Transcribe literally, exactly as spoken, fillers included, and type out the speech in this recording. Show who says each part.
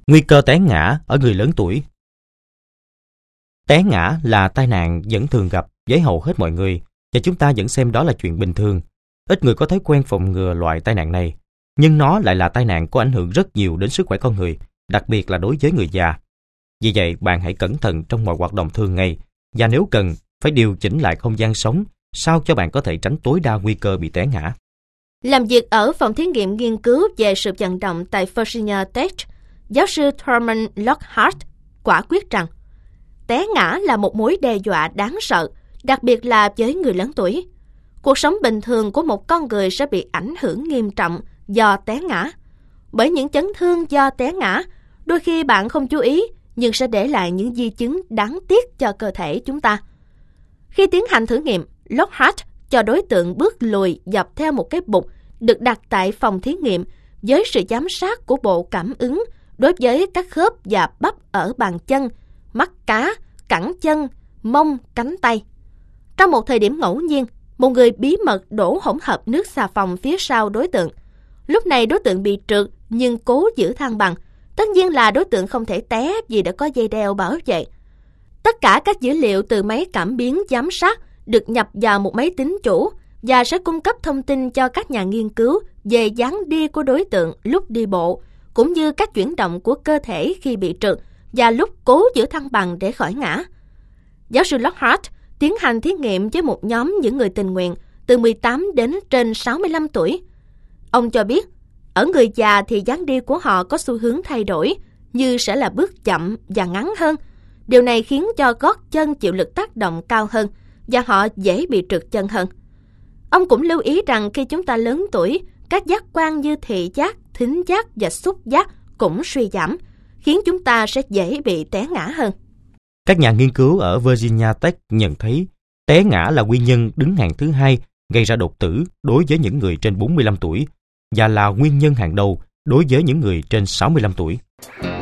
Speaker 1: Nguy cơ té ngã ở người lớn tuổi. Té ngã là tai nạn vẫn thường gặp với hầu hết mọi người và chúng ta vẫn xem đó là chuyện bình thường. Ít người có thói quen phòng ngừa loại tai nạn này, nhưng nó lại là tai nạn có ảnh hưởng rất nhiều đến sức khỏe con người, đặc biệt là đối với người già. Vì vậy, bạn hãy cẩn thận trong mọi hoạt động thường ngày và nếu cần, phải điều chỉnh lại không gian sống sao cho bạn có thể tránh tối đa nguy cơ bị té ngã.
Speaker 2: Làm việc ở phòng thí nghiệm nghiên cứu về sự vận động tại Virginia Tech, giáo sư Thurman Lockhart quả quyết rằng té ngã là một mối đe dọa đáng sợ, đặc biệt là với người lớn tuổi. Cuộc sống bình thường của một con người sẽ bị ảnh hưởng nghiêm trọng do té ngã. Bởi những chấn thương do té ngã, đôi khi bạn không chú ý nhưng sẽ để lại những di chứng đáng tiếc cho cơ thể chúng ta. Khi tiến hành thử nghiệm, Lockhart cho đối tượng bước lùi dọc theo một cái bục được đặt tại phòng thí nghiệm với sự giám sát của bộ cảm ứng đối với các khớp và bắp ở bàn chân, mắt cá, cẳng chân, mông, cánh tay. Trong một thời điểm ngẫu nhiên, một người bí mật đổ hỗn hợp nước xà phòng phía sau đối tượng. Lúc này đối tượng bị trượt nhưng cố giữ thăng bằng. Tất nhiên là đối tượng không thể té vì đã có dây đeo bảo vệ. Tất cả các dữ liệu từ máy cảm biến giám sát được nhập vào một máy tính chủ và sẽ cung cấp thông tin cho các nhà nghiên cứu về dáng đi của đối tượng lúc đi bộ, cũng như các chuyển động của cơ thể khi bị trượt và lúc cố giữ thăng bằng để khỏi ngã. Giáo sư Lockhart tiến hành thí nghiệm với một nhóm những người tình nguyện từ mười tám đến trên sáu mươi lăm tuổi. Ông cho biết, ở người già thì dáng đi của họ có xu hướng thay đổi, như sẽ là bước chậm và ngắn hơn. Điều này khiến cho gót chân chịu lực tác động cao hơn và họ dễ bị trượt chân hơn. Ông cũng lưu ý rằng khi chúng ta lớn tuổi, các giác quan như thị giác, thính giác và xúc giác cũng suy giảm, khiến chúng ta sẽ dễ bị té ngã hơn.
Speaker 1: Các nhà nghiên cứu ở Virginia Tech nhận thấy té ngã là nguyên nhân đứng hàng thứ hai gây ra đột tử đối với những người trên bốn mươi lăm tuổi và là nguyên nhân hàng đầu đối với những người trên sáu mươi lăm tuổi.